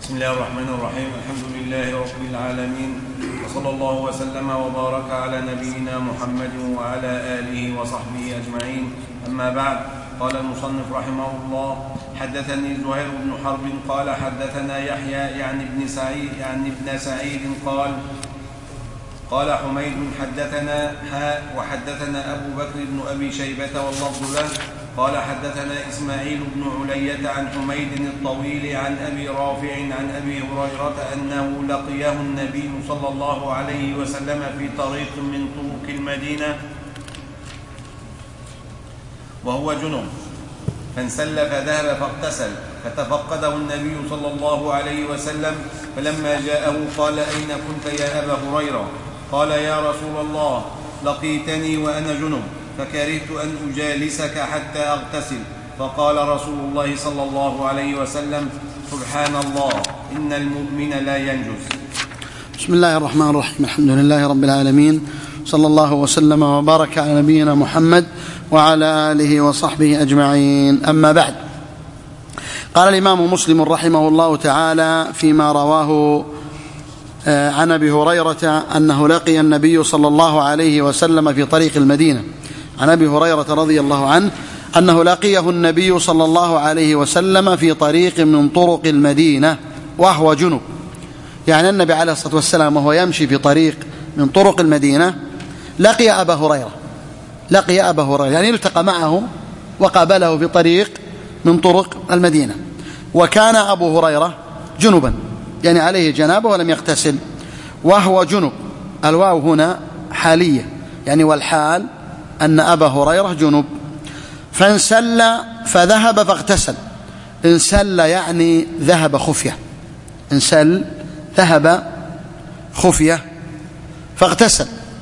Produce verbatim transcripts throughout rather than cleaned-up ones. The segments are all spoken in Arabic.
بسم الله الرحمن الرحيم. الحمد لله رب العالمين، وصلى الله وسلم وبارك على نبينا محمد وعلى آله وصحبه أجمعين. أما بعد، قال المصنف رحمه الله: حدثني زهير بن حرب قال حدثنا يحيى يعني ابن سعيد يعني ابن سعيد قال قال حميد حدثنا حاء وحدثنا أبو بكر بن أبي شيبة واللفظ له قال حدثنا إسماعيل بن علية عن حميد الطويل عن أبي رافع عن أبي هريرة أنه لقيه النبي صلى الله عليه وسلم في طريق من طرق المدينة وهو جنب، فانسل فذهب فاغتسل، فتفقده النبي صلى الله عليه وسلم، فلما جاءه قال: أين كنت يا أبا هريرة؟ قال: يا رسول الله، لقيتني وأنا جنب، فكرهت أن أجالسك حتى أغتسل. فقال رسول الله صلى الله عليه وسلم: سبحان الله، إن المؤمن لا ينجس. بسم الله الرحمن الرحيم. الحمد لله رب العالمين، صلى الله وسلم وبارك على نبينا محمد وعلى آله وصحبه أجمعين. أما بعد، قال الإمام مسلم رحمه الله تعالى فيما رواه عن أبي هريرة أنه لقي النبي صلى الله عليه وسلم في طريق المدينة. عن أبي هريرة رضي الله عنه أنه لقيه النبي صلى الله عليه وسلم في طريق من طرق المدينة وهو جنب، يعني النبي عليه الصلاة والسلام وهو يمشي في طريق من طرق المدينة لقي أبا هريرة لقي أبا هريرة يعني التقى معه وقابله في طريق من طرق المدينة، وكان أبو هريرة جنبا، يعني عليه جنابه ولم يغتسل وهو جنب. الواو هنا حالية، يعني والحال أن أبا هريرة جنب. فانسل فذهب فاغتسل. انسل يعني ذهب خفية، انسل ذهب خفية فاغتسل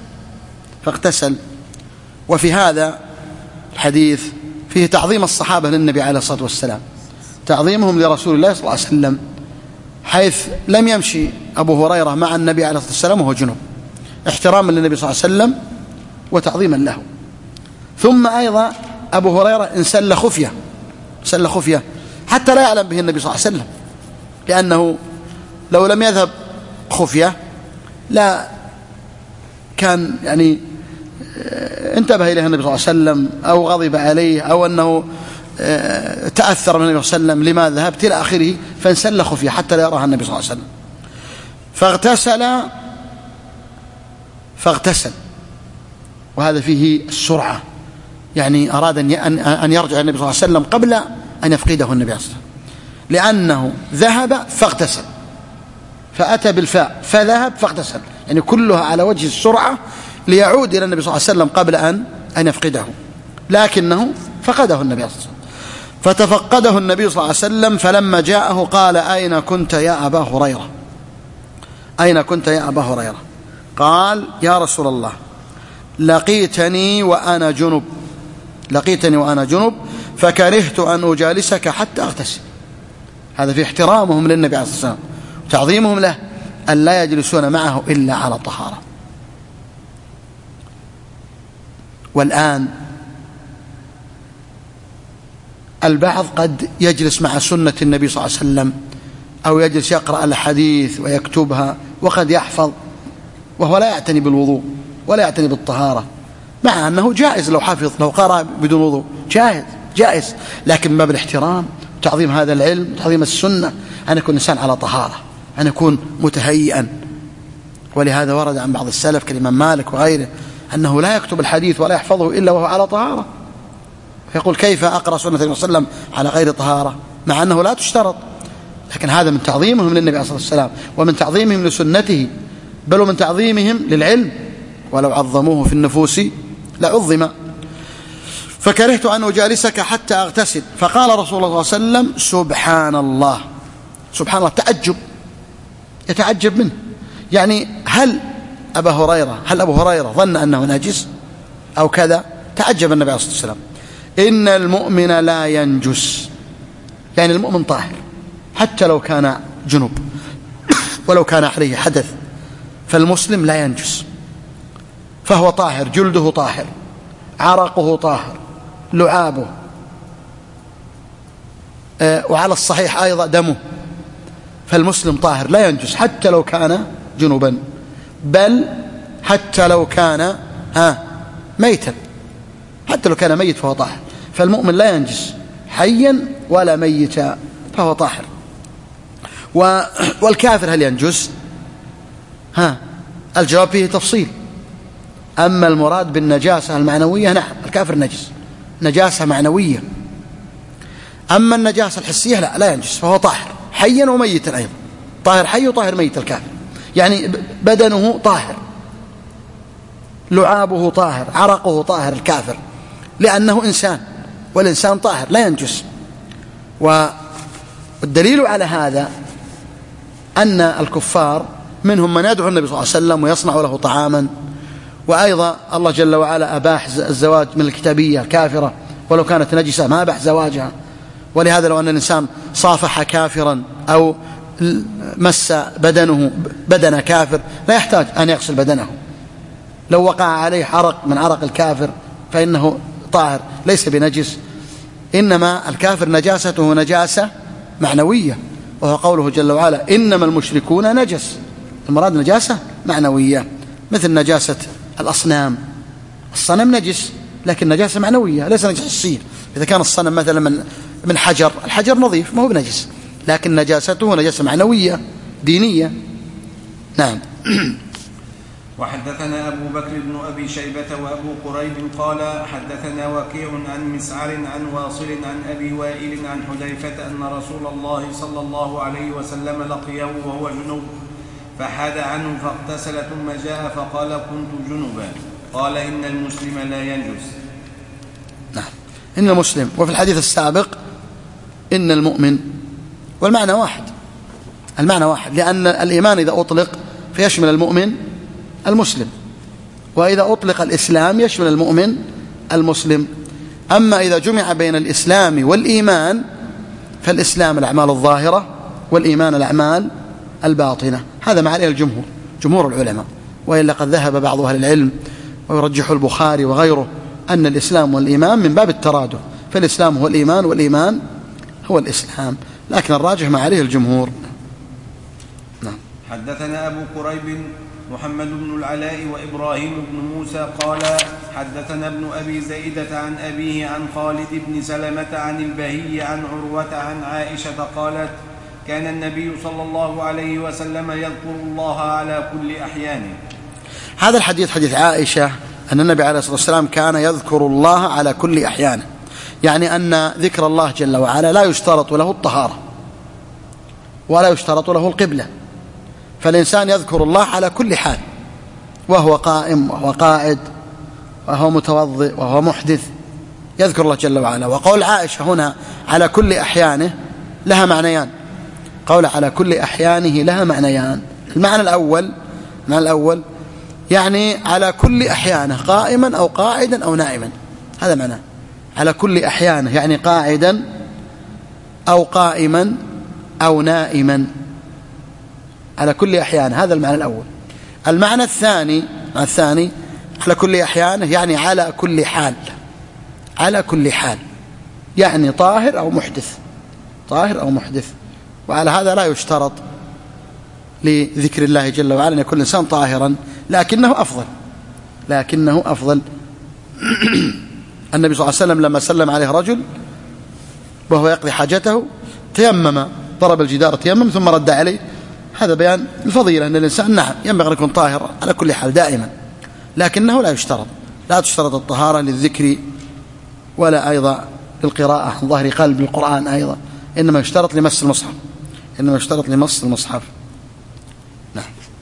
فاغتسل وفي هذا الحديث فيه تعظيم الصحابة للنبي عليه الصلاة والسلام، تعظيمهم لرسول الله صلى الله عليه وسلم، حيث لم يمشي أبو هريرة مع النبي عليه الصلاة والسلام وهو جنب، احتراما للنبي صلى الله عليه وسلم وتعظيما له. ثم أيضا أبو هريرة انسل خفية انسل خفية حتى لا يعلم به النبي صلى الله عليه وسلم، لأنه لو لم يذهب خفية لا كان يعني انتبه إليه النبي صلى الله عليه وسلم أو غضب عليه أو أنه تأثر من النبي صلى الله عليه وسلم لما ذهبت إلى آخره، فانسل خفية حتى لا يراها النبي صلى الله عليه وسلم. فاغتسل فاغتسل وهذا فيه السرعة، يعني أراد أن يرجع النبي صلى الله عليه وسلم قبل أن يفقده النبي صلى الله عليه وسلم، لأنه ذهب فاغتسل، فأتى بالفاء فذهب فاغتسل، يعني كلها على وجه السرعة ليعود إلى النبي صلى الله عليه وسلم قبل أن أن يفقده، لكنه فقده النبي صلى الله عليه وسلم. فتفقده النبي صلى الله عليه وسلم، فلما جاءه قال: أين كنت يا أبا هريرة؟ أين كنت يا أبا هريرة؟ قال: يا رسول الله، لقيتني وأنا جنب لقيتني وأنا جنب فكرهت أن أجالسك حتى أغتسل. هذا في احترامهم للنبي عليه الصلاة والسلام وتعظيمهم له، أن لا يجلسون معه إلا على طهارة. والآن البعض قد يجلس مع سنة النبي صلى الله عليه وسلم أو يجلس يقرأ الحديث ويكتبها وقد يحفظ وهو لا يعتني بالوضوء ولا يعتني بالطهارة، مع أنه جائز لو حفظ لو قرأ بدون وضوء جائز جائز لكن من باب الاحترام وتعظيم هذا العلم وتعظيم السنة أن يكون الإنسان على طهارة، أن يكون متهيئا. ولهذا ورد عن بعض السلف كالإمام مالك وغيره أنه لا يكتب الحديث ولا يحفظه إلا وهو على طهارة، فيقول: كيف أقرأ سنة النبي صلى الله عليه وسلم على غير طهارة؟ مع أنه لا تشترط، لكن هذا من تعظيمهم للنبي عليه الصلاة والسلام ومن تعظيمهم لسنته، بل ومن تعظيمهم للعلم، ولو عظموه في النفوس لعظم. فكرهت أن أجالسك حتى أغتسل. فقال رسول الله صلى الله عليه وسلم: سبحان الله. سبحان الله، تعجب، يتعجب منه، يعني هل أبا هريرة هل أبو هريرة ظن أنه نجس أو كذا؟ تعجب النبي عليه الصلاة والسلام. إن المؤمن لا ينجس، يعني المؤمن طاهر حتى لو كان جنوب ولو كان عليه حدث، فالمسلم لا ينجس، فهو طاهر، جلده طاهر، عرقه طاهر، لعابه، وعلى الصحيح أيضا دمه، فالمسلم طاهر لا ينجس حتى لو كان جنبا، بل حتى لو كان ها ميتا، حتى لو كان ميت فهو طاهر. فالمؤمن لا ينجس حيا ولا ميتا فهو طاهر. والكافر هل ينجس؟ ها الجواب فيه تفصيل. أما المراد بالنجاسة المعنوية نعم الكافر نجس، نجاسة معنوية. أما النجاسة الحسية لا لا ينجس، فهو طاهر حيا وميتا أيضا، طاهر حي وطاهر ميت الكافر، يعني بدنه طاهر، لعابه طاهر، عرقه طاهر الكافر، لأنه إنسان، والإنسان طاهر لا ينجس. والدليل على هذا أن الكفار منهم من يدعو النبي صلى الله عليه وسلم ويصنع له طعاما، وأيضا الله جل وعلا أباح الزواج من الكتابية الكافرة ولو كانت نجسة، ما أباح زواجها. ولهذا لو أن الإنسان صافح كافرا أو مس بدنه بدن كافر لا يحتاج أن يغسل بدنه، لو وقع عليه عرق من عرق الكافر فإنه طاهر ليس بنجس. إنما الكافر نجاسته نجاسة معنوية، وهو قوله جل وعلا إنما المشركون نجس، المراد نجاسة معنوية، مثل نجاسة الأصنام، الصنم نجس لكن نجاسة معنوية ليس نجس حسية. إذا كان الصنم مثلا من من حجر، الحجر نظيف ما هو بنجس، لكن نجاسته نجاسة معنوية دينية. نعم. وحدثنا أبو بكر بن أبي شيبة وأبو قريب قال حدثنا وكيع عن مسعر عن واصل عن أبي وائل عن حذيفة أن رسول الله صلى الله عليه وسلم لقيه وهو جنوب فحاد عنه فاغتسل ثم جاء فقال كنت جنبا، قال إن المسلم لا ينجس. نعم إن المسلم. وفي الحديث السابق إن المؤمن، والمعنى واحد، المعنى واحد، لأن الإيمان إذا أطلق فيشمل المؤمن المسلم، وإذا أطلق الإسلام يشمل المؤمن المسلم. أما إذا جمع بين الإسلام والإيمان فالإسلام الأعمال الظاهرة والإيمان الأعمال الباطنة، هذا ما عليه الجمهور، جمهور العلماء، وإلا قد ذهب بعض أهل العلم ويرجح البخاري وغيره أن الإسلام والإيمان من باب الترادف، فالإسلام هو الإيمان والإيمان هو الإسلام، لكن الراجح ما عليه الجمهور. نعم. حدثنا أبو قريب محمد بن العلاء وإبراهيم بن موسى قال حدثنا ابن أبي زيدة عن أبيه عن خالد بن سلمة عن البهي عن عروة عن عائشة قالت كان النبي صلى الله عليه وسلم يذكر الله على كل أحيانه. هذا الحديث حديث عائشة أن النبي عليه الصلاة والسلام كان يذكر الله على كل أحيانه، يعني أن ذكر الله جل وعلا لا يشترط له الطهارة ولا يشترط له القبلة، فالإنسان يذكر الله على كل حال، وهو قائم وهو قاعد وهو متوضئ وهو محدث، يذكر الله جل وعلا. وقول عائشة هنا على كل أحيانه لها معنيان، قول على كل أحيانه لها معنيان. المعنى الأول المعنى الأول يعني على كل أحيانه قائما أو قاعدا أو نائما، هذا معناه على كل أحيانه، يعني قاعدا أو قائما أو نائما، على كل أحيانه، هذا المعنى الأول. المعنى الثاني الثاني على كل أحيانه يعني على كل حال، على كل حال يعني طاهر أو محدث، طاهر أو محدث. وعلى هذا لا يشترط لذكر الله جل وعلا أن يكون الإنسان طاهرا، لكنه أفضل، لكنه أفضل. النبي صلى الله عليه وسلم لما سلم عليه رجل وهو يقضي حاجته تيمم، ضرب الجدار تيمم ثم رد عليه، هذا بيان الفضيلة أن الإنسان نعم ينبغي أن يكون طاهر على كل حال دائما، لكنه لا يشترط لا تشترط الطهارة للذكر ولا أيضا للقراءة عن ظهر قلب القرآن، أيضا إنما يشترط لمس المصحف، إنما يشترط لمس المصحف. نعم.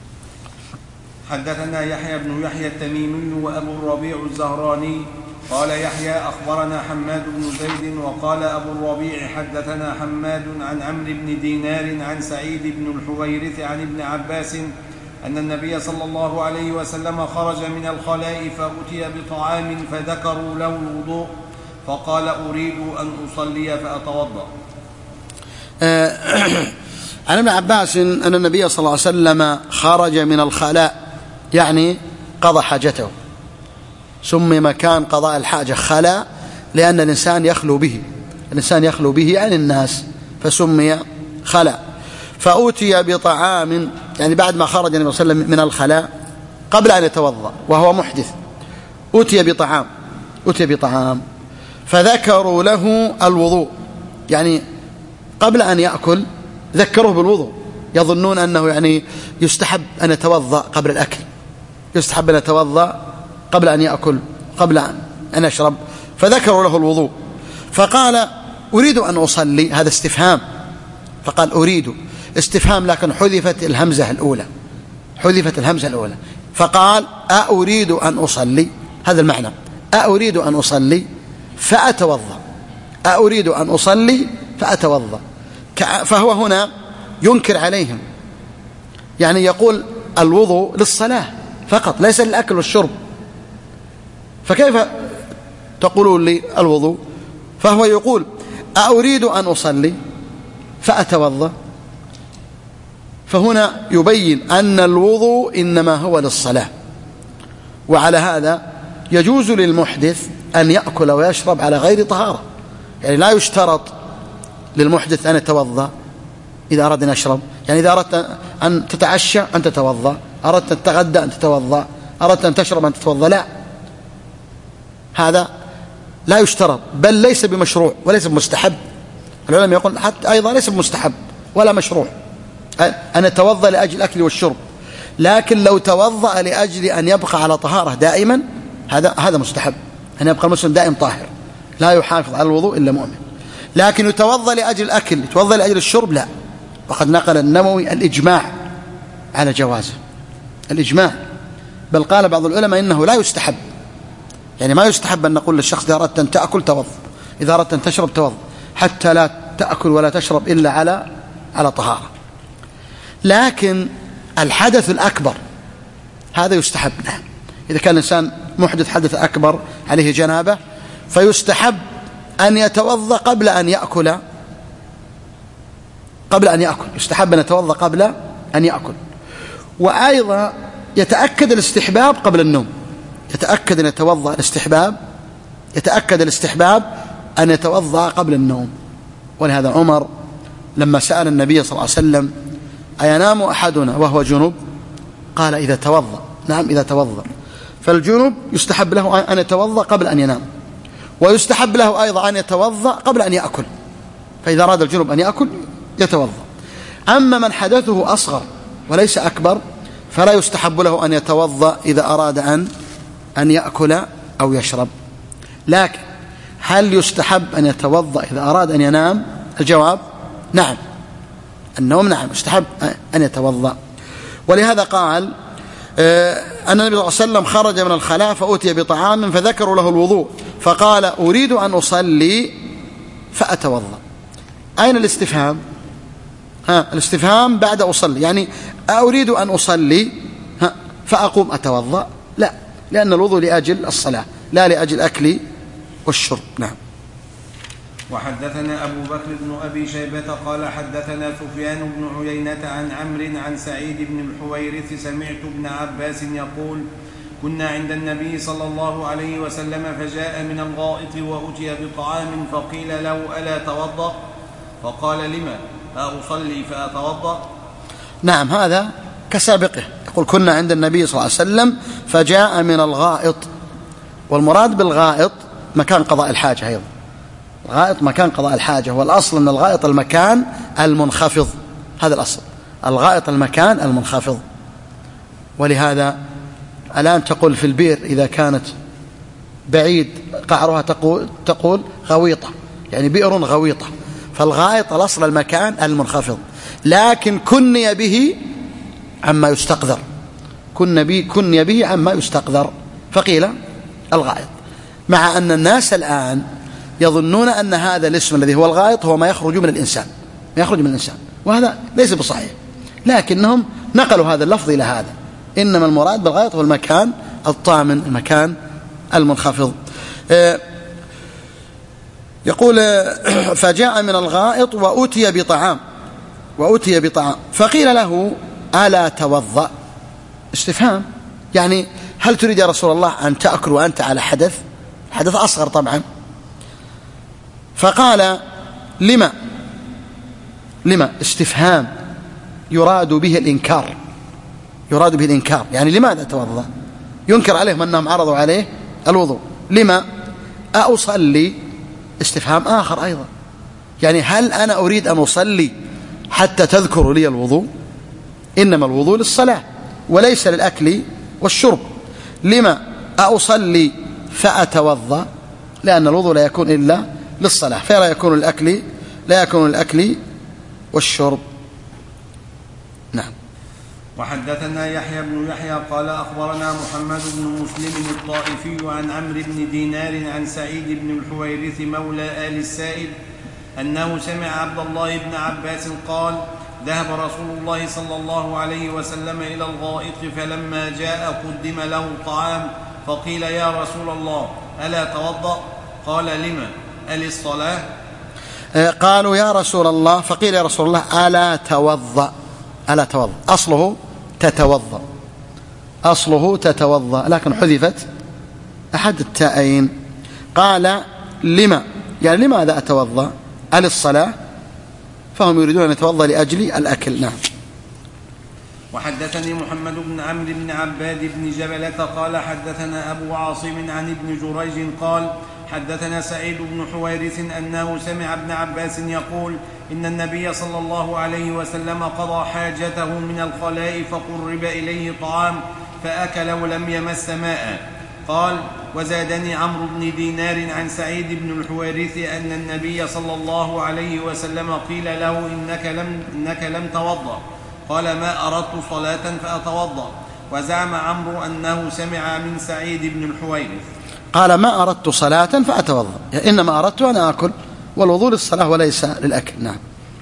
حدثنا يحيى بن يحيى التميمي وأبو الربيع الزهراني قال يحيى أخبرنا حماد بن زيد وقال أبو الربيع حدثنا حماد عن عمرو بن دينار عن سعيد بن الحويرث عن ابن عباس أن النبي صلى الله عليه وسلم خرج من الخلاء فأتي بطعام فذكروا له الوضوء فقال أريد أن أصلي فأتوضأ. عن ابن عباس أن النبي صلى الله عليه وسلم خرج من الخلاء يعني قضى حاجته، سمي مكان قضاء الحاجة خلاء لأن الإنسان يخلو به، الإنسان يخلو به عن الناس فسمي خلاء. فأوتي بطعام، يعني بعد ما خرج النبي صلى الله عليه وسلم من الخلاء قبل أن يتوضأ وهو محدث، أوتي بطعام أوتي بطعام فذكروا له الوضوء، يعني قبل أن يأكل ذكروه بالوضوء، يظنون أنه يعني يستحب أن يتوضأ قبل الأكل، يستحب أن يتوضأ قبل أن يأكل قبل أن يشرب، فذكروا له الوضوء. فقال أريد أن أصلي، هذا استفهام، فقال أريد استفهام لكن حذفت الهمزة الأولى، حذفت الهمزة الأولى، فقال أريد أن أصلي، هذا المعنى، أريد أن أصلي فأتوضأ، أريد أن أصلي فأتوضأ. فهو هنا ينكر عليهم، يعني يقول الوضوء للصلاة فقط ليس للأكل والشرب، فكيف تقولون لي الوضوء؟ فهو يقول أريد أن أصلي فأتوضأ، فهنا يبين أن الوضوء إنما هو للصلاة. وعلى هذا يجوز للمحدث أن يأكل ويشرب على غير طهارة، يعني لا يشترط للمحدث أن يتوضأ إذا أراد أن يشرب، يعني إذا أردت أن تتعشى أن تتوضأ، أردت أن تتغدى أن تتوضأ، أردت أن تشرب أن تتوضأ، لا، هذا لا يشترط، بل ليس بمشروع وليس بمستحب. العلماء يقول حتى أيضا ليس بمستحب ولا مشروع أن يتوضأ لأجل الأكل والشرب، لكن لو توضأ لأجل أن يبقى على طهارة دائما هذا هذا مستحب، أن يبقى المسلم دائم طاهر لا يحافظ على الوضوء إلا مؤمن. لكن يتوضأ لأجل الأكل، يتوضأ لأجل الشرب، لا. وقد نقل النووي الإجماع على جوازه، الإجماع، بل قال بعض العلماء إنه لا يستحب، يعني ما يستحب أن نقول للشخص إذا أردت أن تأكل توضأ، إذا أردت أن تشرب توضأ، حتى لا تأكل ولا تشرب إلا على على طهارة. لكن الحدث الأكبر هذا يستحب، نعم، إذا كان الإنسان محدث حدث أكبر عليه جنابة فيستحب أن يتوضأ قبل أن يأكل، قبل أن يأكل يستحب أن يتوضأ قبل أن يأكل. وأيضا يتأكد الاستحباب قبل النوم، يتأكد أن يتوضأ الاستحباب، يتأكد الاستحباب أن يتوضأ قبل النوم. ولهذا عمر لما سأل النبي صلى الله عليه وسلم أينام أحدنا وهو جنب؟ قال إذا توضأ، نعم إذا توضأ. فالجنب يستحب له أن يتوضأ قبل أن ينام، ويستحب له أيضا أن يتوضأ قبل أن يأكل، فإذا أراد الجنب أن يأكل يتوضأ. أما من حدثه أصغر وليس أكبر فلا يستحب له أن يتوضأ إذا أراد أن أن يأكل أو يشرب. لكن هل يستحب أن يتوضأ إذا أراد أن ينام؟ الجواب نعم، النوم نعم يستحب أن يتوضأ. ولهذا قال أن النبي صلى الله عليه وسلم خرج من الخلاء فأوتي بطعام فذكروا له الوضوء فقال أريد أن أصلي فأتوضأ. أين الاستفهام؟ ها الاستفهام بعد أصلي، يعني أريد أن أصلي ها فأقوم أتوضأ؟ لا، لأن الوضوء لأجل الصلاة لا لأجل الأكل والشرب. نعم. وحدثنا أبو بكر بن أبي شيبة قال حدثنا سفيان بن عيينة عن عمرو عن سعيد بن الحويرث سمعت ابن عباس يقول كنا عند النبي صلى الله عليه وسلم فجاء من الغائط وأتي بطعام فقيل له ألا توضأ؟ فقال لما؟ أصلي فأتوضأ؟ نعم، هذا كسابقه، يقول كنا عند النبي صلى الله عليه وسلم فجاء من الغائط، والمراد بالغائط مكان قضاء الحاجة أيضا، الغائط مكان قضاء الحاجة، والأصل أن الغائط المكان المنخفض، هذا الأصل، الغائط المكان المنخفض. ولهذا الآن تقول في البئر إذا كانت بعيد قعرها تقول, تقول غويطة، يعني بئر غويطة، فالغائط الأصل المكان المنخفض، لكن كني به عما يستقذر، كني به عما يستقذر فقيل الغائط، مع أن الناس الآن يظنون أن هذا الاسم الذي هو الغائط هو ما يخرج من الإنسان، ما يخرج من الإنسان، وهذا ليس بصحيح، لكنهم نقلوا هذا اللفظ إلى هذا، إنما المراد بالغائط هو المكان الطامن، المكان المنخفض. يقول فجاء من الغائط وأتي بطعام وأتي بطعام فقيل له ألا توضأ؟ استفهام، يعني هل تريد يا رسول الله أن تأكل وأنت على حدث، حدث أصغر طبعا؟ فقال لما؟ لما استفهام، يراد به الإنكار، يراد به الإنكار، يعني لماذا توضأ؟ ينكر عليهم أنهم عرضوا عليه الوضوء. لما أصلي؟ استفهام آخر أيضا، يعني هل أنا أريد أن أصلي حتى تذكر لي الوضوء؟ إنما الوضوء للصلاة وليس للأكل والشرب. لما أصلي فأتوضأ؟ لأن الوضوء لا يكون إلا للصلاة، فلا يكون الأكل لا يكون الأكل والشرب. نعم. وحدثنا يحيى بن يحيى قال أخبرنا محمد بن مسلم الطائفي عن عمرو بن دينار عن سعيد بن الحويرث مولى آل السائب أنه سمع عبد الله بن عباس قال ذهب رسول الله صلى الله عليه وسلم إلى الغائط فلما جاء قدم له طعام فقيل يا رسول الله ألا توضأ؟ قال لما؟ ألي الصلاة؟ قالوا يا رسول الله، فقيل يا رسول الله ألا توضأ؟ ألا توضأ أصله تتوضأ، أصله تتوضأ لكن حذفت أحد التائين. قال لما؟ يعني لماذا أتوضأ؟ ألي الصلاة؟ فهم يريدون أن يتوضأ لأجل الأكل. نعم. وحدثني محمد بن عمرو بن عباد بن جبلة قال حدثنا أبو عاصم عن ابن جريج قال حدثنا سعيد بن حويرث أنه سمع ابن عباس يقول إن النبي صلى الله عليه وسلم قضى حاجته من الخلاء فقرب إليه طعام فأكل ولم يمس ماء. قال وزادني عمرو بن دينار عن سعيد بن الحويرث أن النبي صلى الله عليه وسلم قيل له إنك لم, إنك لم توضأ؟ قال ما أردت صلاة فأتوضأ. وزعم عمرو أنه سمع من سعيد بن الحويرث قال ما أردت صلاة فأتوضأ، يعني إنما أردت أن أكل، والوضوء للصلاة وليس للأكل. نعم.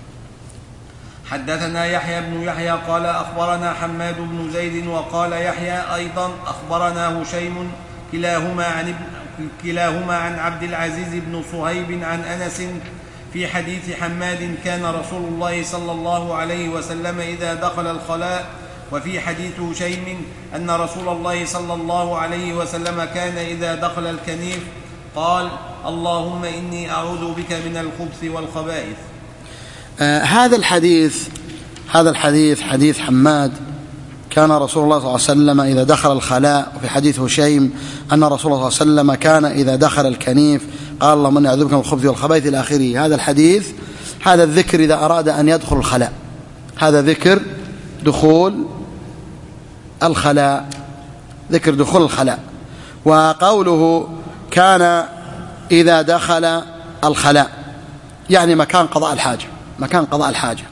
حدثنا يحيى بن يحيى قال أخبرنا حماد بن زيد وقال يحيى أيضا أخبرنا هشيم كلاهما عن, كلاهما عن عبد العزيز بن صهيب عن أنس في حديث حماد كان رسول الله صلى الله عليه وسلم إذا دخل الخلاء، وفي حديث هشيم أن رسول الله صلى الله عليه وسلم كان إذا دخل الكنيف قال اللهم إني أعوذ بك من الخبث والخبائث. آه هذا الحديث هذا الحديث حديث حماد كان رسول الله صلى الله عليه وسلم إذا دخل الخلاء، وفي حديث هشيم أن رسول الله صلى الله عليه وسلم كان إذا دخل الكنيف قال اللهم إني أعوذ بك من الخبث والخبائث إلى آخره. هذا الحديث هذا الذكر إذا أراد أن يدخل الخلاء، هذا ذكر دخول الخلاء، ذكر دخول الخلاء. وقوله كان إذا دخل الخلاء يعني مكان قضاء الحاجة، مكان قضاء الحاجة.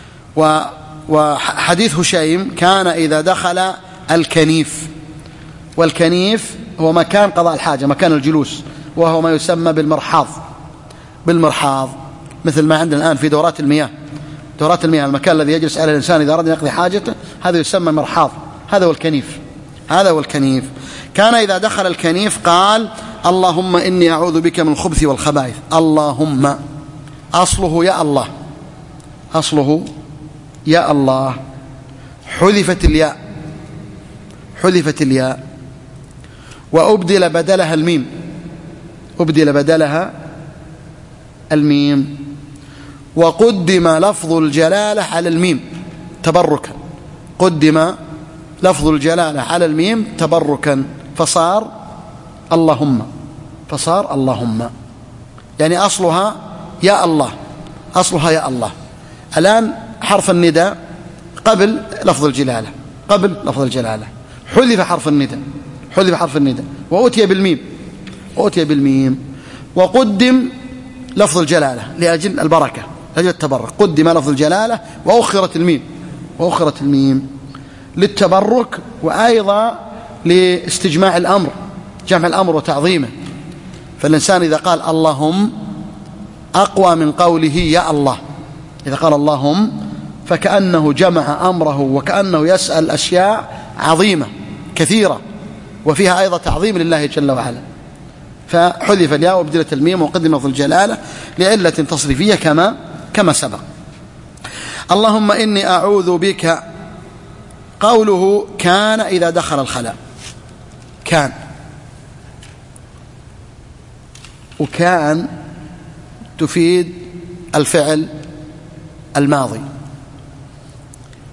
وحديث هشيم كان إذا دخل الكنيف، والكنيف هو مكان قضاء الحاجة، مكان الجلوس، وهو ما يسمى بالمرحاض، بالمرحاض مثل ما عندنا الآن في دورات المياه، دورات المياه المكان الذي يجلس على الإنسان إذا أراد أن يقضي حاجته، هذا يسمى مرحاض، هذا هو الكنيف، هذا هو الكنيف. كان إذا دخل الكنيف قال اللهم إني أعوذ بك من الخبث والخبائث. اللهم أصله يا الله، أصله يا الله، حذفت الياء، حذفت الياء وأبدل بدلها الميم، أبدل بدلها الميم، وقدم لفظ الجلالة على الميم تبركا، قدم لفظ الجلالة على الميم تبركا فصار اللهم، فصار اللهم، يعني أصلها يا الله، أصلها يا الله. الآن حرف النداء قبل لفظ الجلالة، قبل لفظ الجلالة حذف حرف النداء، حذف حرف النداء وأتي بالميم، وأتي بالميم، وقدم لفظ الجلالة لأجل البركة، لأجل التبرك، قدم لفظ الجلالة وأخرت الميم، وأخرت الميم للتبرك، وأيضا لاستجماع الأمر، جمع الأمر وتعظيمه. فالإنسان إذا قال اللهم أقوى من قوله يا الله، إذا قال اللهم فكأنه جمع أمره، وكأنه يسأل أشياء عظيمة كثيرة وفيها أيضا تعظيم لله جل وعلا. فحذف الياء وابدلت الميم وقدم لفظ الجلالة لعلة تصريفية كما كما سبق. اللهم إني أعوذ بك، قوله كان إذا دخل الخلاء، كان، وكان تفيد الفعل الماضي،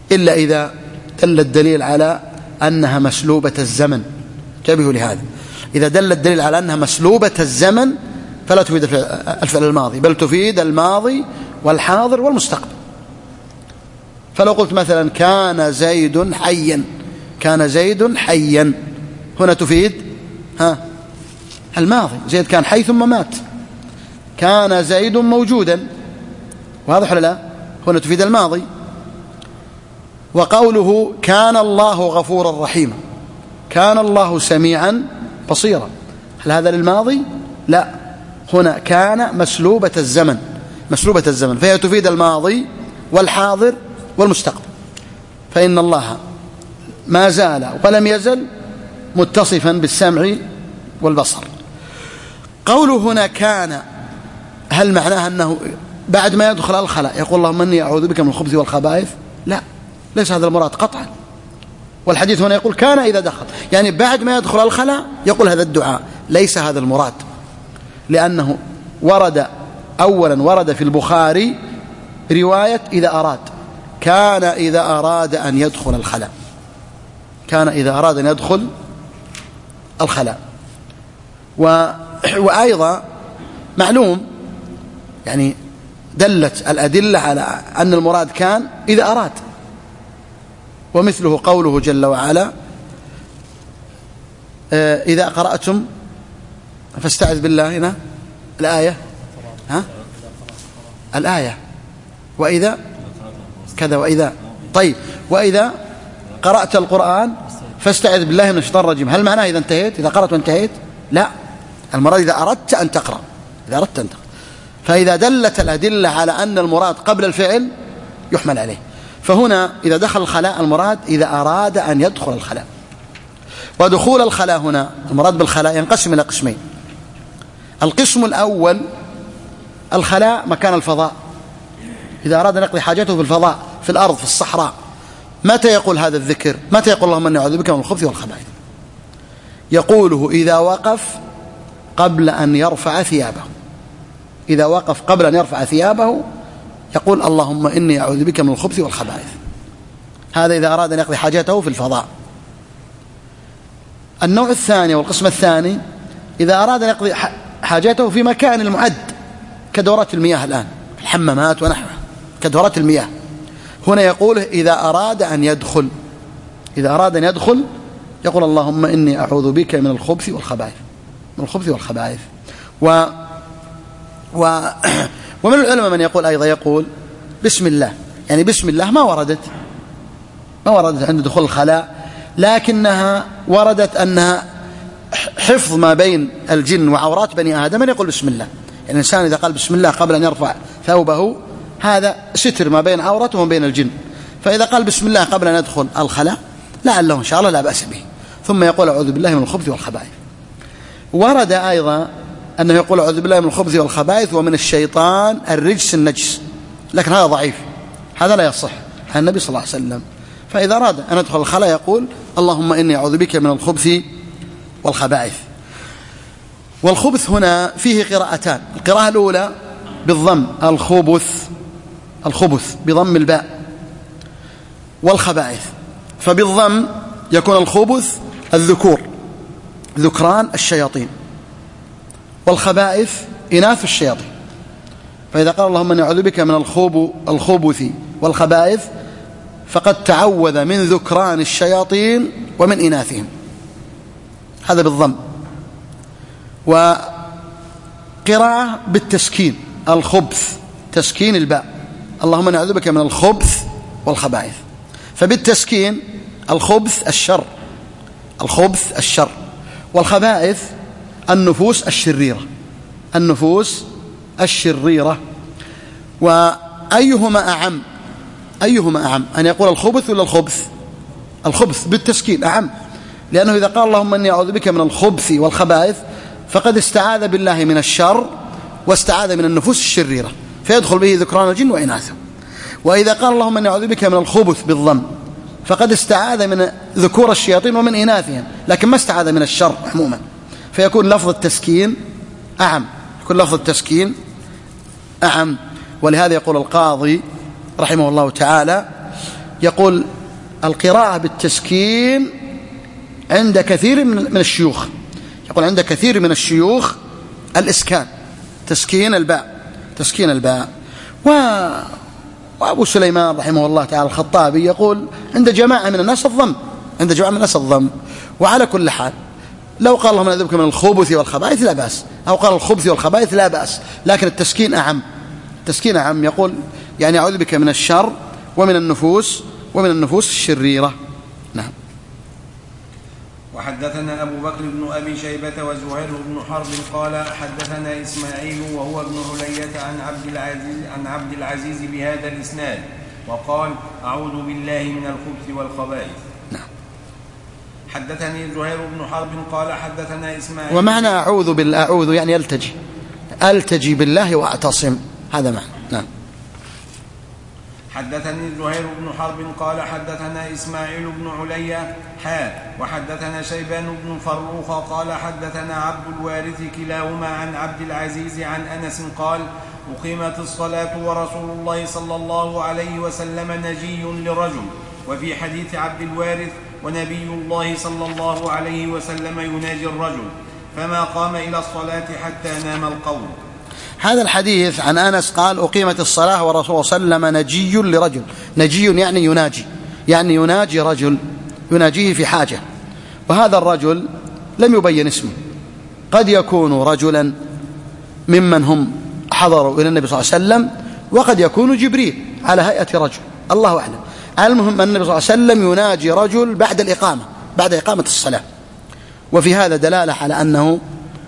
إلا إذا دل الدليل على أنها مسلوبة الزمن. انتبهوا لهذا، إذا دل الدليل على أنها مسلوبة الزمن فلا تفيد الفعل الماضي، بل تفيد الماضي والحاضر والمستقبل. فلو قلت مثلا كان زيد حيا، كان زيد حيا، هنا تفيد ها الماضي، زيد كان حي ثم مات. كان زيد موجودا، واضح ولا لا؟ هنا تفيد الماضي. وقوله كان الله غفورا رحيما، كان الله سميعا بصيرا، هل هذا للماضي؟ لا، هنا كان مسلوبة الزمن، مسلوبة الزمن، فهي تفيد الماضي والحاضر والمستقبل. فإن الله ما زال ولم يزل متصفا بالسمع والبصر. قوله هنا كان، هل معناها أنه بعد ما يدخل الخلاء يقول اللهم إني أعوذ بك من الخبث والخبائث؟ لا، ليس هذا المراد قطعا. والحديث هنا يقول كان إذا دخل، يعني بعد ما يدخل الخلاء يقول هذا الدعاء، ليس هذا المراد، لأنه ورد أولا ورد في البخاري رواية إذا أراد، كان إذا أراد أن يدخل الخلاء، كان إذا أراد أن يدخل الخلاء. و... وأيضا معلوم يعني دلت الأدلة على أن المراد كان إذا أراد، ومثله قوله جل وعلا إذا قرأتم فاستعذ بالله، هنا الآية ها الآية وإذا كذا وإذا، طيب وإذا قرأت القرآن فاستعذ بالله من الشيطان الرجيم، هل معناه إذا انتهيت، إذا قرأت وانتهيت؟ لا، المراد إذا أردت أن تقرأ، إذا أردت أن تقرأ. فإذا دلت الأدلة على أن المراد قبل الفعل يحمل عليه. فهنا إذا دخل الخلاء المراد إذا أراد أن يدخل الخلاء. ودخول الخلاء هنا المراد بالخلاء ينقسم إلى قسمين. القسم الأول الخلاء مكان الفضاء، إذا أراد أن يقضي حاجته في الفضاء، في الأرض، في الصحراء، متى يقول هذا الذكر؟ متى يقول اللهم إني أعوذ بك من الخبث والخبائث؟ يقوله إذا وقف قبل أن يرفع ثيابه، إذا وقف قبل أن يرفع ثيابه يقول اللهم إني أعوذ بك من الخبث والخبائث. هذا إذا أراد أن يقضي حاجته في الفضاء. النوع الثاني والقسم الثاني إذا أراد أن يقضي حاجته في مكان المعد كدورات المياه الآن، الحمامات ونحوها كدورات المياه، هنا يقول إذا أراد أن يدخل، إذا أراد أن يدخل يقول اللهم إني أعوذ بك من الخبث والخبائث، من الخبث والخبائث. و و ومن العلماء من يقول أيضا يقول بسم الله، يعني بسم الله ما وردت ما وردت عند دخول الخلاء، لكنها وردت أنها حفظ ما بين الجن وعورات بني آدم. من يقول بسم الله، يعني الإنسان إذا قال بسم الله قبل أن يرفع ثوبه هذا ستر ما بين عورته وما بين الجن، فإذا قال بسم الله قبل أن يدخل الخلاء لعله إن شاء الله لا بأس به، ثم يقول أعوذ بالله من الخبث والخبائث. ورد أيضا أنه يقول أعوذ بالله من الخبث والخبائث ومن الشيطان الرجس النجس، لكن هذا ضعيف، هذا لا يصح عن النبي صلى الله عليه وسلم. فإذا أراد أن يدخل الخلاء يقول اللهم إني أعوذ بك من الخبث والخبائث. والخبث هنا فيه قراءتان، القراءة الأولى بالضم الخبث، الخبث بضم الباء، والخبائث فبالضم يكون الخبث الذكور، ذكران الشياطين، والخبائث إناث الشياطين. فإذا قال اللهم إني أعوذ بك من الخبث والخبائث فقد تعوذ من ذكران الشياطين ومن إناثهم، هذا بالضم. وقراءة بالتسكين الخبث، تسكين الباء، اللهم إني أعوذ بك من الخبث والخبائث، فبالتسكين الخبث الشر، الخبث الشر، والخبائث النفوس الشريرة، النفوس الشريرة. وأيهما أعم؟ أيهما أعم أن يقول الخبث ولا الخبث؟ الخبث بالتسكين أعم، لأنه إذا قال اللهم إني أعوذ بك من الخبث والخبائث فقد استعاذ بالله من الشر واستعاذ من النفوس الشريرة، فيدخل به ذكران الجن وإناثه. وإذا قال اللهم إني أعوذ بك من الخبث بالضم فقد استعاذ من ذكور الشياطين ومن إناثهم، لكن ما استعاذ من الشر عموما، فيكون لفظ التسكين أعم، يكون لفظ التسكين أعم. ولهذا يقول القاضي رحمه الله تعالى يقول القراءة بالتسكين عند كثير من الشيوخ، يقول عند كثير من الشيوخ الإسكان، تسكين الباء، تسكين الباء. و... وأبو سليمان رحمه الله تعالى الخطابي يقول عند جماعة من الناس الضم، عند جماعة من الناس الضم. وعلى كل حال لو قال اللهم نعوذ بك من الخبث والخبائث لا بأس، أو قال الخبث والخبائث لا بأس، لكن التسكين أعم، التسكين أعم. يقول يعني أعوذ بك من الشر ومن النفوس ومن النفوس الشريرة. نعم. وحدثنا أبو بكر بن أبي شيبة وزهير بن حرب قال حدثنا إسماعيل وهو ابن علية عن عبد العزيز عن عبد العزيز بهذا الإسناد وقال أعوذ بالله من الخبث والخبائث. نعم. حدثني زهير بن حرب قال حدثنا إسماعيل. ومعنى أعوذ بالله، أعوذ يعني ألتجي، ألتجي بالله وأعتصم، هذا معنى. نعم. حدثني زهير بن حرب قال حدثنا إسماعيل بن علية حا وحدثنا شيبان بن فروخ قال حدثنا عبد الوارث كلاهما عن عبد العزيز عن أنس قال أقيمت الصلاة ورسول الله صلى الله عليه وسلم نجي لرجل. وفي حديث عبد الوارث ونبي الله صلى الله عليه وسلم يناجي الرجل فما قام إلى الصلاة حتى نام القوم. هذا الحديث عن أنس قال أقيمت الصلاة ورسول صلى الله عليه وسلم نجي لرجل، نجي يعني يناجي، يعني يناجي رجل يناجيه في حاجة، وهذا الرجل لم يبين اسمه، قد يكون رجلا ممن هم حضروا إلى النبي صلى الله عليه وسلم، وقد يكون جبريل على هيئة رجل، الله أعلم. المهم أن النبي صلى الله عليه وسلم يناجي رجل بعد الإقامة، بعد إقامة الصلاة. وفي هذا دلالة على أنه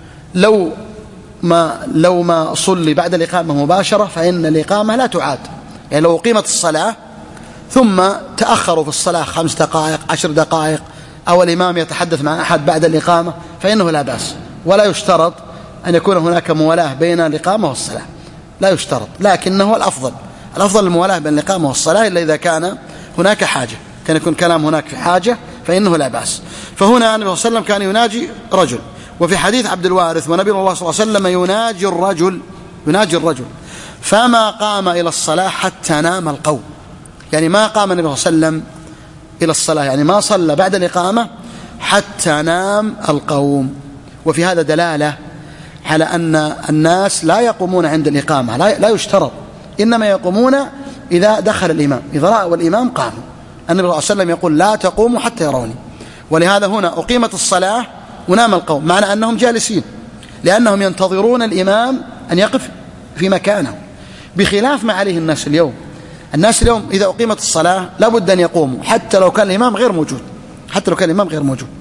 لو ما لو ما صلي بعد الإقامة مباشرة فإن الإقامة لا تعاد، يعني لو أقيمت الصلاة ثم تأخروا في الصلاة خمس دقائق عشر دقائق أو الإمام يتحدث مع أحد بعد الإقامة فإنه لا بأس، ولا يشترط أن يكون هناك مولاة بين الإقامة والصلاة، لا يشترط، لكنه الأفضل الأفضل المولاة بين الإقامة والصلاة إلا إذا كان هناك حاجة، كان يكون كلام هناك في حاجة فإنه لا بأس. فهنا النبي صلى الله عليه وسلم كان يناجي رجل. وفي حديث عبد الوارث ونبي الله صلى الله عليه وسلم يناجي الرجل، يناجي الرجل فما قام إلى الصلاة حتى نام القوم، يعني ما قام النبي صلى الله عليه وسلم إلى الصلاة، يعني ما صلى بعد الإقامة حتى نام القوم. وفي هذا دلالة على أن الناس لا يقومون عند الإقامة، لا, لا يشترط، إنما يقومون إذا دخل الإمام، إذا رأوا الإمام قاموا. النبي صلى الله عليه وسلم يقول لا تقوموا حتى يروني. ولهذا هنا أقيمت الصلاة ونام القوم، معنى أنهم جالسين لأنهم ينتظرون الإمام أن يقف في مكانه، بخلاف ما عليه الناس اليوم. الناس اليوم إذا أقيمت الصلاة لابد أن يقوموا حتى لو كان الإمام غير موجود، حتى لو كان الإمام غير موجود.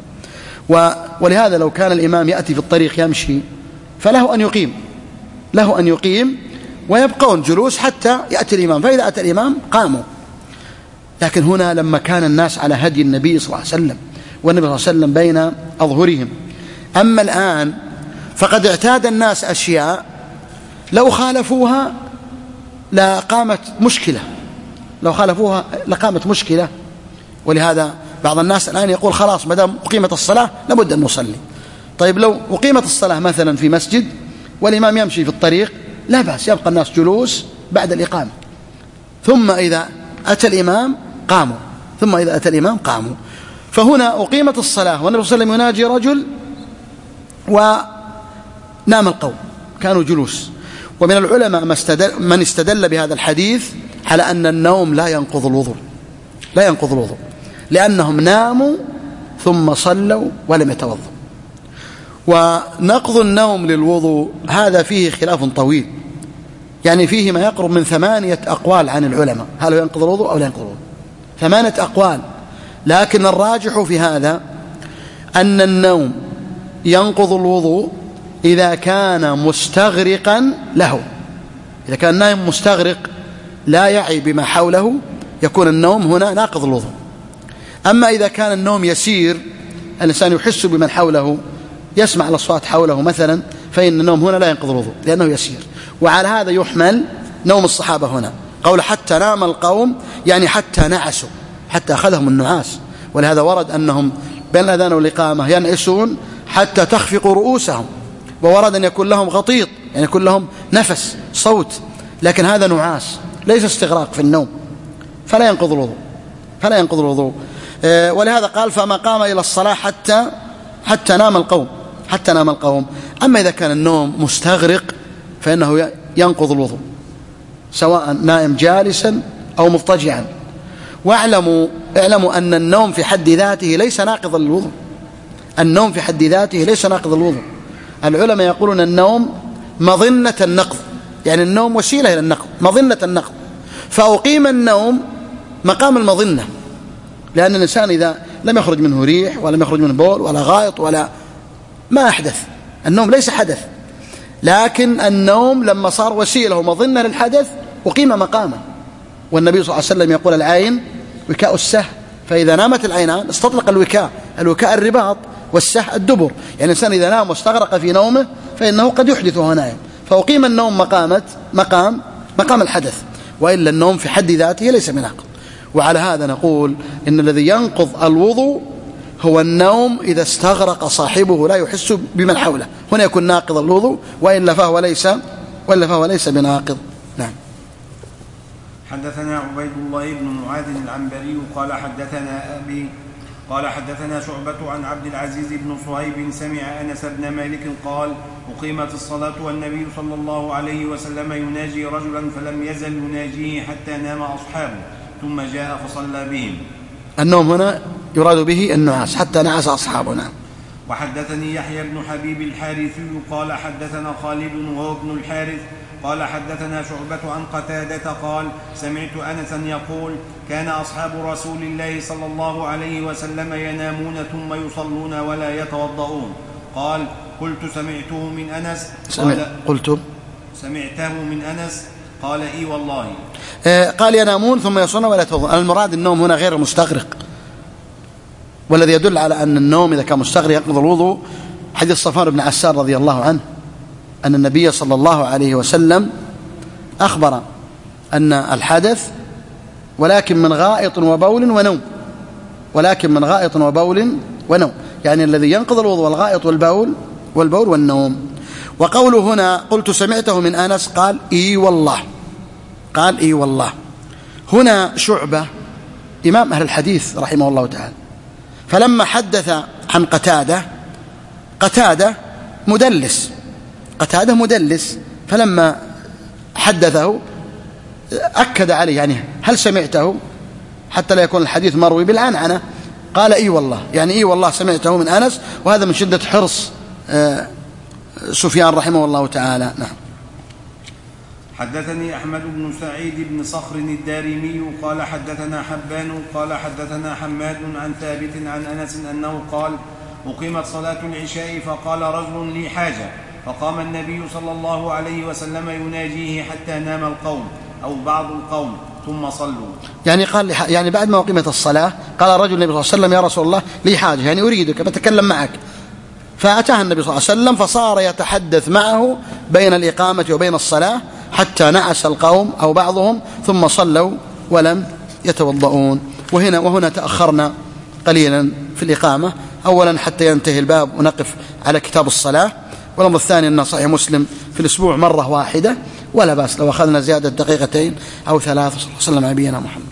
ولهذا لو كان الإمام يأتي في الطريق يمشي فله أن يقيم، له أن يقيم ويبقون جلوس حتى يأتي الإمام، فإذا أتى الإمام قاموا. لكن هنا لما كان الناس على هدي النبي صلى الله عليه وسلم والنبي صلى الله عليه وسلم بين أظهرهم، أما الآن فقد اعتاد الناس أشياء لو خالفوها لقامت مشكلة، لو خالفوها لقامت مشكلة. ولهذا بعض الناس الآن يقول خلاص ما دام أقيمت الصلاة لابد أن نصلي. طيب لو أقيمت الصلاة مثلا في مسجد والإمام يمشي في الطريق لا بأس، يبقى الناس جلوس بعد الإقامة، ثم إذا أتى الإمام قاموا، ثم إذا أتى الإمام قاموا. فهنا أقيمت الصلاة والنبي صلى الله عليه وسلم يناجي رجل ونام القوم، كانوا جلوس. ومن العلماء من استدل بهذا الحديث على أن النوم لا ينقض الوضوء، لا ينقض الوضوء، لأنهم ناموا ثم صلوا ولم يتوضوا. ونقض النوم للوضوء هذا فيه خلاف طويل، يعني فيه ما يقرب من ثمانية أقوال عن العلماء، هل هو ينقض الوضوء أو لا ينقض الوضوء، ثمانية أقوال. لكن الراجح في هذا أن النوم ينقض الوضوء إذا كان مستغرقا له، إذا كان النائم مستغرق لا يعي بما حوله يكون النوم هنا ناقض الوضوء. أما إذا كان النوم يسير، الإنسان يحس بمن حوله، يسمع الأصوات حوله مثلا، فإن النوم هنا لا ينقض الوضوء لأنه يسير. وعلى هذا يحمل نوم الصحابة هنا، قول حتى نام القوم يعني حتى نعسوا، حتى أخذهم النعاس. ولهذا ورد أنهم بين الأذان والإقامة ينعسون حتى تخفق رؤوسهم، وورد أن يكون لهم غطيط يعني يكون لهم نفس صوت، لكن هذا نعاس ليس استغراق في النوم، فلا ينقض الوضوء. فلا ينقض الوضوء. ولهذا قال فما قام إلى الصلاة حتى حتى نام القوم حتى نام القوم. أما إذا كان النوم مستغرق فإنه ينقض الوضوء سواء نائم جالسا أو مضطجعا. واعلموا اعلموا أن النوم في حد ذاته ليس ناقضا للوضوء. النوم في حد ذاته ليس ناقض الوضوء. العلماء يقولون النوم مظنة النقض، يعني النوم وسيلة إلى النقض، مظنة النقض، فأقيم النوم مقام المظنة، لأن الإنسان إذا لم يخرج منه ريح ولم يخرج منه بول ولا غائط ولا ما أحدث، النوم ليس حدث، لكن النوم لما صار وسيلة ومظنة للحدث أقيم مقامه. والنبي صلى الله عليه وسلم يقول العين وكاء السه، فإذا نامت العينان استطلق الوكاء، الوكاء الرباط والسه الدبر، يعني الإنسان إذا نام واستغرق في نومه فإنه قد يحدث وهو نائم، فأقيم النوم مقامة مقام مقام الحدث، وإلا النوم في حد ذاته ليس بناقض. وعلى هذا نقول إن الذي ينقض الوضوء هو النوم إذا استغرق صاحبه لا يحس بمن حوله، هنا يكون ناقض الوضوء، وإلا فهو ليس وإلا فهو ليس بناقض. نعم. حدثنا عبيد الله بن معاذ العنبري قال حدثنا أبي قال حدثنا شعبة عن عبد العزيز بن صهيب سمع أنس بن مالك قال أقيمت الصلاة والنبي صلى الله عليه وسلم يناجي رجلا فلم يزل يناجيه حتى نام أصحابه ثم جاء فصلى بهم. النوم هنا يراد به النعاس حتى نعس أصحابنا. وحدثني يحيى بن حبيب الحارثي قال حدثنا خالد وهو ابن الحارث قال حدثنا شعبة عن قتادة قال سمعت أنسا يقول كان أصحاب رسول الله صلى الله عليه وسلم ينامون ثم يصلون ولا يتوضؤون. قال قلت سمعته من أنس قال قلت سمعته من أنس قال إي والله. آه قال ينامون ثم يصلون ولا يتوضؤون. المراد النوم هنا غير مستغرق، والذي يدل على أن النوم إذا كان مستغرق ينقض الوضوء حديث صفوان بن عسار رضي الله عنه أن النبي صلى الله عليه وسلم أخبر أن الحدث ولكن من غائط وبول ونوم، ولكن من غائط وبول ونوم، يعني الذي ينقض الوضوء والغائط والبول والبول والنوم. وقوله هنا قلت سمعته من أنس قال إي والله، قال إي والله. هنا شعبة إمام أهل الحديث رحمه الله تعالى، فلما حدث عن قتادة، قتادة مدلس قتادة مدلس فلما حدثه أكد عليه، يعني هل سمعته، حتى لا يكون الحديث مروي بالعنعنة، قال إي والله، يعني إي والله سمعته من أنس، وهذا من شدة حرص سفيان رحمه الله تعالى. نعم. حدثني أحمد بن سعيد بن صخر الدارمي قال حدثنا حبان قال حدثنا حماد عن ثابت عن أنس أنه قال أقيمت صلاة العشاء فقال رجل لي حاجة، فقام النبي صلى الله عليه وسلم يناجيه حتى نام القوم أو بعض القوم ثم صلوا. يعني قال يعني بعد ما أقيمت الصلاة قال رجل النبي صلى الله عليه وسلم يا رسول الله لي حاجة، يعني أريدك بتكلم معك، فأتاه النبي صلى الله عليه وسلم فصار يتحدث معه بين الإقامة وبين الصلاة حتى نعس القوم أو بعضهم ثم صلوا ولم يتوضؤون. وهنا وهنا تأخرنا قليلا في الإقامة، أولا حتى ينتهي الباب ونقف على كتاب الصلاة، والأمر الثاني أن صحيح مسلم في الأسبوع مرة واحدة ولا بأس لو أخذنا زيادة دقيقتين أو ثلاث. صلى الله عليه وسلم على نبينا محمد.